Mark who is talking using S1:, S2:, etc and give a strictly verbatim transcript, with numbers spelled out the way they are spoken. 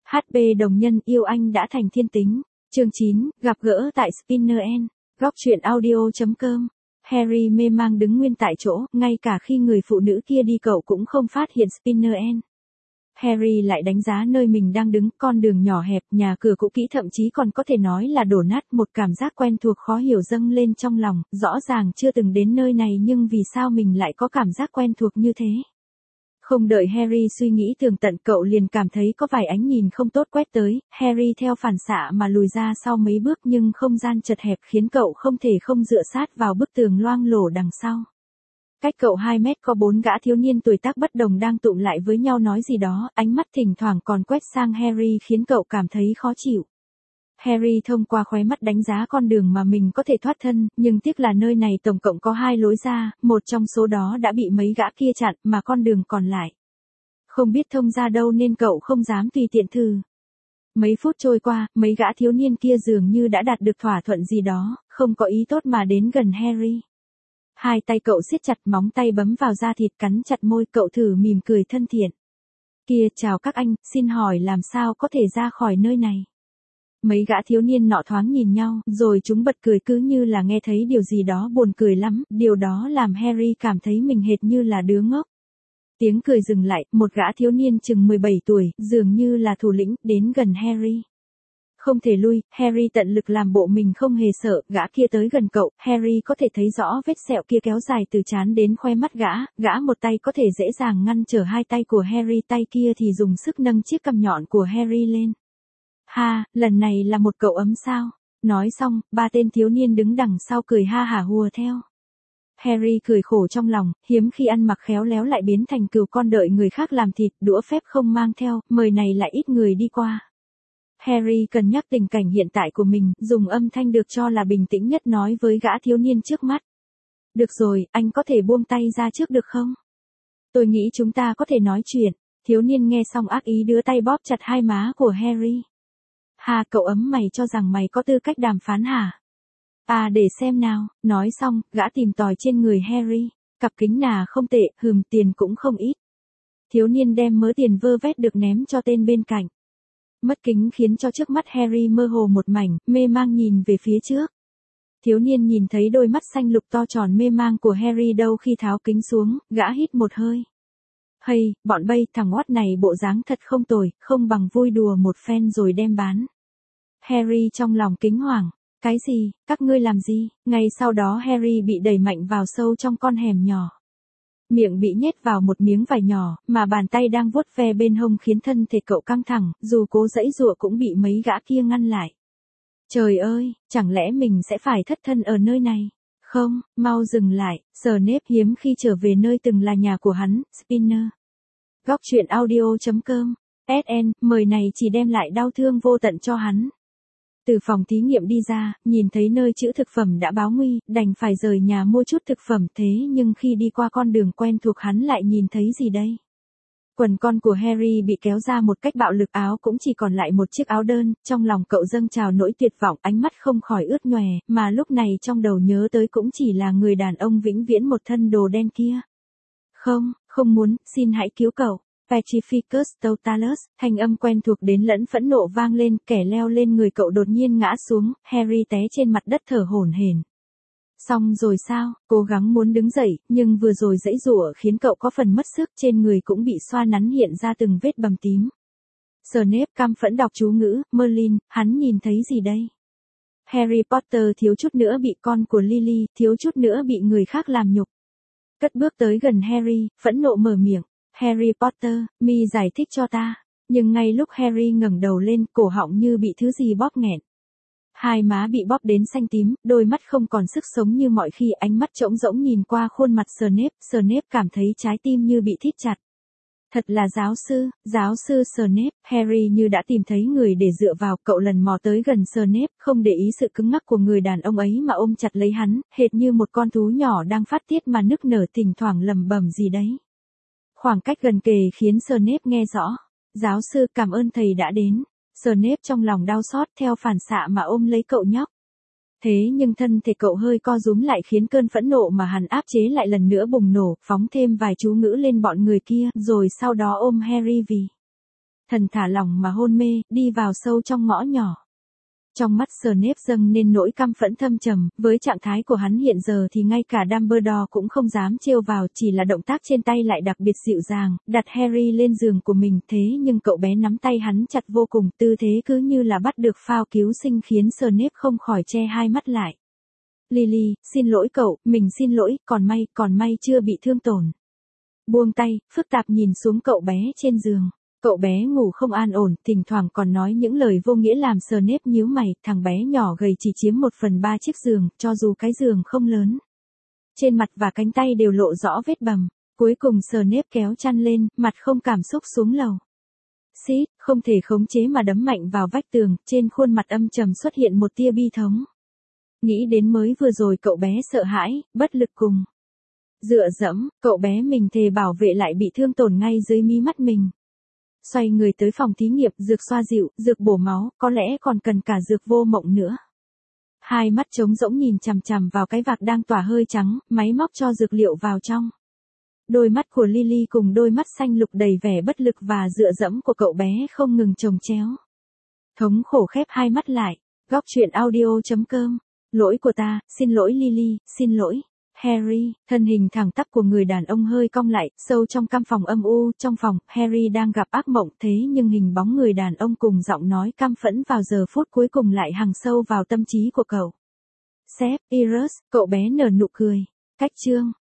S1: hát pê đồng nhân yêu anh đã thành thiên tính. Chương chín, gặp gỡ tại Spinner End. Góc truyện audio chấm com. Harry mê mang đứng nguyên tại chỗ, ngay cả khi người phụ nữ kia đi cậu cũng không phát hiện Spinner End. Harry lại đánh giá nơi mình đang đứng, con đường nhỏ hẹp, nhà cửa cũ kỹ thậm chí còn có thể nói là đổ nát, một cảm giác quen thuộc khó hiểu dâng lên trong lòng, rõ ràng chưa từng đến nơi này nhưng vì sao mình lại có cảm giác quen thuộc như thế. Không đợi Harry suy nghĩ tường tận cậu liền cảm thấy có vài ánh nhìn không tốt quét tới, Harry theo phản xạ mà lùi ra sau mấy bước nhưng không gian chật hẹp khiến cậu không thể không dựa sát vào bức tường loang lổ đằng sau. Cách cậu hai mét có bốn gã thiếu niên tuổi tác bất đồng đang tụm lại với nhau nói gì đó, ánh mắt thỉnh thoảng còn quét sang Harry khiến cậu cảm thấy khó chịu. Harry thông qua khóe mắt đánh giá con đường mà mình có thể thoát thân, nhưng tiếc là nơi này tổng cộng có hai lối ra, một trong số đó đã bị mấy gã kia chặn, mà con đường còn lại không biết thông ra đâu nên cậu không dám tùy tiện thử. Mấy phút trôi qua, mấy gã thiếu niên kia dường như đã đạt được thỏa thuận gì đó, không có ý tốt mà đến gần Harry. Hai tay cậu siết chặt, móng tay bấm vào da thịt, cắn chặt môi, cậu thử mỉm cười thân thiện. Kia, chào các anh, xin hỏi làm sao có thể ra khỏi nơi này? Mấy gã thiếu niên nọ thoáng nhìn nhau, rồi chúng bật cười cứ như là nghe thấy điều gì đó buồn cười lắm, điều đó làm Harry cảm thấy mình hệt như là đứa ngốc. Tiếng cười dừng lại, một gã thiếu niên chừng mười bảy tuổi, dường như là thủ lĩnh, đến gần Harry. Không thể lui, Harry tận lực làm bộ mình không hề sợ, gã kia tới gần cậu, Harry có thể thấy rõ vết sẹo kia kéo dài từ trán đến khoe mắt gã, gã một tay có thể dễ dàng ngăn trở hai tay của Harry, tay kia thì dùng sức nâng chiếc cằm nhọn của Harry lên. Ha, lần này là một cậu ấm sao? Nói xong, ba tên thiếu niên đứng đằng sau cười ha hả hùa theo. Harry cười khổ trong lòng, hiếm khi ăn mặc khéo léo lại biến thành cừu con đợi người khác làm thịt, đũa phép không mang theo, mời này lại ít người đi qua. Harry cân nhắc tình cảnh hiện tại của mình, dùng âm thanh được cho là bình tĩnh nhất nói với gã thiếu niên trước mắt. Được rồi, anh có thể buông tay ra trước được không? Tôi nghĩ chúng ta có thể nói chuyện. Thiếu niên nghe xong ác ý đưa tay bóp chặt hai má của Harry. Ha, cậu ấm, mày cho rằng mày có tư cách đàm phán hả? À, để xem nào. Nói xong, gã tìm tòi trên người Harry. Cặp kính nà không tệ, hừm, tiền cũng không ít. Thiếu niên đem mớ tiền vơ vét được ném cho tên bên cạnh. Mất kính khiến cho trước mắt Harry mơ hồ một mảnh, mê mang nhìn về phía trước. Thiếu niên nhìn thấy đôi mắt xanh lục to tròn mê mang của Harry đâu khi tháo kính xuống, gã hít một hơi. Hay, bọn bay, thằng oát này bộ dáng thật không tồi, không bằng vui đùa một phen rồi đem bán. Harry trong lòng kinh hoàng. Cái gì, các ngươi làm gì? Ngay sau đó Harry bị đẩy mạnh vào sâu trong con hẻm nhỏ. Miệng bị nhét vào một miếng vải nhỏ, mà bàn tay đang vuốt ve bên hông khiến thân thể cậu căng thẳng, dù cố giãy giụa cũng bị mấy gã kia ngăn lại. Trời ơi, chẳng lẽ mình sẽ phải thất thân ở nơi này? Không, mau dừng lại, Snape hiếm khi trở về nơi từng là nhà của hắn, Spinner. Góc truyện audio chấm com. ét en, mời này chỉ đem lại đau thương vô tận cho hắn. Từ phòng thí nghiệm đi ra, nhìn thấy nơi chữ thực phẩm đã báo nguy, đành phải rời nhà mua chút thực phẩm, thế nhưng khi đi qua con đường quen thuộc hắn lại nhìn thấy gì đây? Quần con của Harry bị kéo ra một cách bạo lực, áo cũng chỉ còn lại một chiếc áo đơn, trong lòng cậu dâng trào nỗi tuyệt vọng, ánh mắt không khỏi ướt nhòe, mà lúc này trong đầu nhớ tới cũng chỉ là người đàn ông vĩnh viễn một thân đồ đen kia. Không, không muốn, xin hãy cứu cậu. Petrificus Totalus, thanh âm quen thuộc đến lẫn phẫn nộ vang lên, kẻ leo lên người cậu đột nhiên ngã xuống, Harry té trên mặt đất thở hổn hển. Xong rồi sao? Cố gắng muốn đứng dậy, nhưng vừa rồi giãy giụa khiến cậu có phần mất sức, trên người cũng bị xoa nắn hiện ra từng vết bầm tím. Snape căm phẫn đọc chú ngữ, Merlin, hắn nhìn thấy gì đây? Harry Potter thiếu chút nữa bị con của Lily, thiếu chút nữa bị người khác làm nhục. Cất bước tới gần Harry, phẫn nộ mở miệng. Harry Potter, mi giải thích cho ta. Nhưng ngay lúc Harry ngẩng đầu lên, cổ họng như bị thứ gì bóp nghẹn. Hai má bị bóp đến xanh tím, đôi mắt không còn sức sống như mọi khi, ánh mắt trống rỗng nhìn qua khuôn mặt Snape, Snape cảm thấy trái tim như bị thít chặt. Thật là giáo sư, giáo sư Snape, Harry như đã tìm thấy người để dựa vào, cậu lần mò tới gần Snape, không để ý sự cứng ngắc của người đàn ông ấy mà ôm chặt lấy hắn, hệt như một con thú nhỏ đang phát tiết mà nức nở, thỉnh thoảng lẩm bẩm gì đấy. Khoảng cách gần kề khiến Snape nghe rõ. Giáo sư, cảm ơn thầy đã đến. Snape trong lòng đau xót, theo phản xạ mà ôm lấy cậu nhóc. Thế nhưng thân thể cậu hơi co rúm lại khiến cơn phẫn nộ mà hắn áp chế lại lần nữa bùng nổ, phóng thêm vài chú ngữ lên bọn người kia, rồi sau đó ôm Harry vì Thần thả lỏng mà hôn mê, đi vào sâu trong ngõ nhỏ. Trong mắt Snape dâng nên nỗi căm phẫn thâm trầm, với trạng thái của hắn hiện giờ thì ngay cả Dumbledore cũng không dám trêu vào, chỉ là động tác trên tay lại đặc biệt dịu dàng, đặt Harry lên giường của mình, thế nhưng cậu bé nắm tay hắn chặt vô cùng, tư thế cứ như là bắt được phao cứu sinh khiến Snape không khỏi che hai mắt lại. Lily, xin lỗi cậu, mình xin lỗi, còn may, còn may chưa bị thương tổn. Buông tay, phức tạp nhìn xuống cậu bé trên giường. Cậu bé ngủ không an ổn, thỉnh thoảng còn nói những lời vô nghĩa làm Snape nhíu mày, thằng bé nhỏ gầy chỉ chiếm một phần ba chiếc giường, cho dù cái giường không lớn. Trên mặt và cánh tay đều lộ rõ vết bầm. Cuối cùng Snape kéo chăn lên, mặt không cảm xúc xuống lầu. Xít, không thể khống chế mà đấm mạnh vào vách tường, trên khuôn mặt âm trầm xuất hiện một tia bi thống. Nghĩ đến mới vừa rồi cậu bé sợ hãi, bất lực cùng. Dựa dẫm, cậu bé mình thề bảo vệ lại bị thương tổn ngay dưới mí mắt mình. Xoay người tới phòng thí nghiệm, dược xoa dịu, dược bổ máu, có lẽ còn cần cả dược vô mộng nữa. Hai mắt trống rỗng nhìn chằm chằm vào cái vạc đang tỏa hơi trắng, máy móc cho dược liệu vào trong. Đôi mắt của Lily cùng đôi mắt xanh lục đầy vẻ bất lực và dựa dẫm của cậu bé không ngừng chồng chéo. Thống khổ khép hai mắt lại. Góc truyện audio chấm com. Lỗi của ta, xin lỗi Lily, xin lỗi. Harry, thân hình thẳng tắp của người đàn ông hơi cong lại, sâu trong căn phòng âm u, trong phòng, Harry đang gặp ác mộng, thế nhưng hình bóng người đàn ông cùng giọng nói căm phẫn vào giờ phút cuối cùng lại hằn sâu vào tâm trí của cậu. Severus, cậu bé nở nụ cười. Cách chương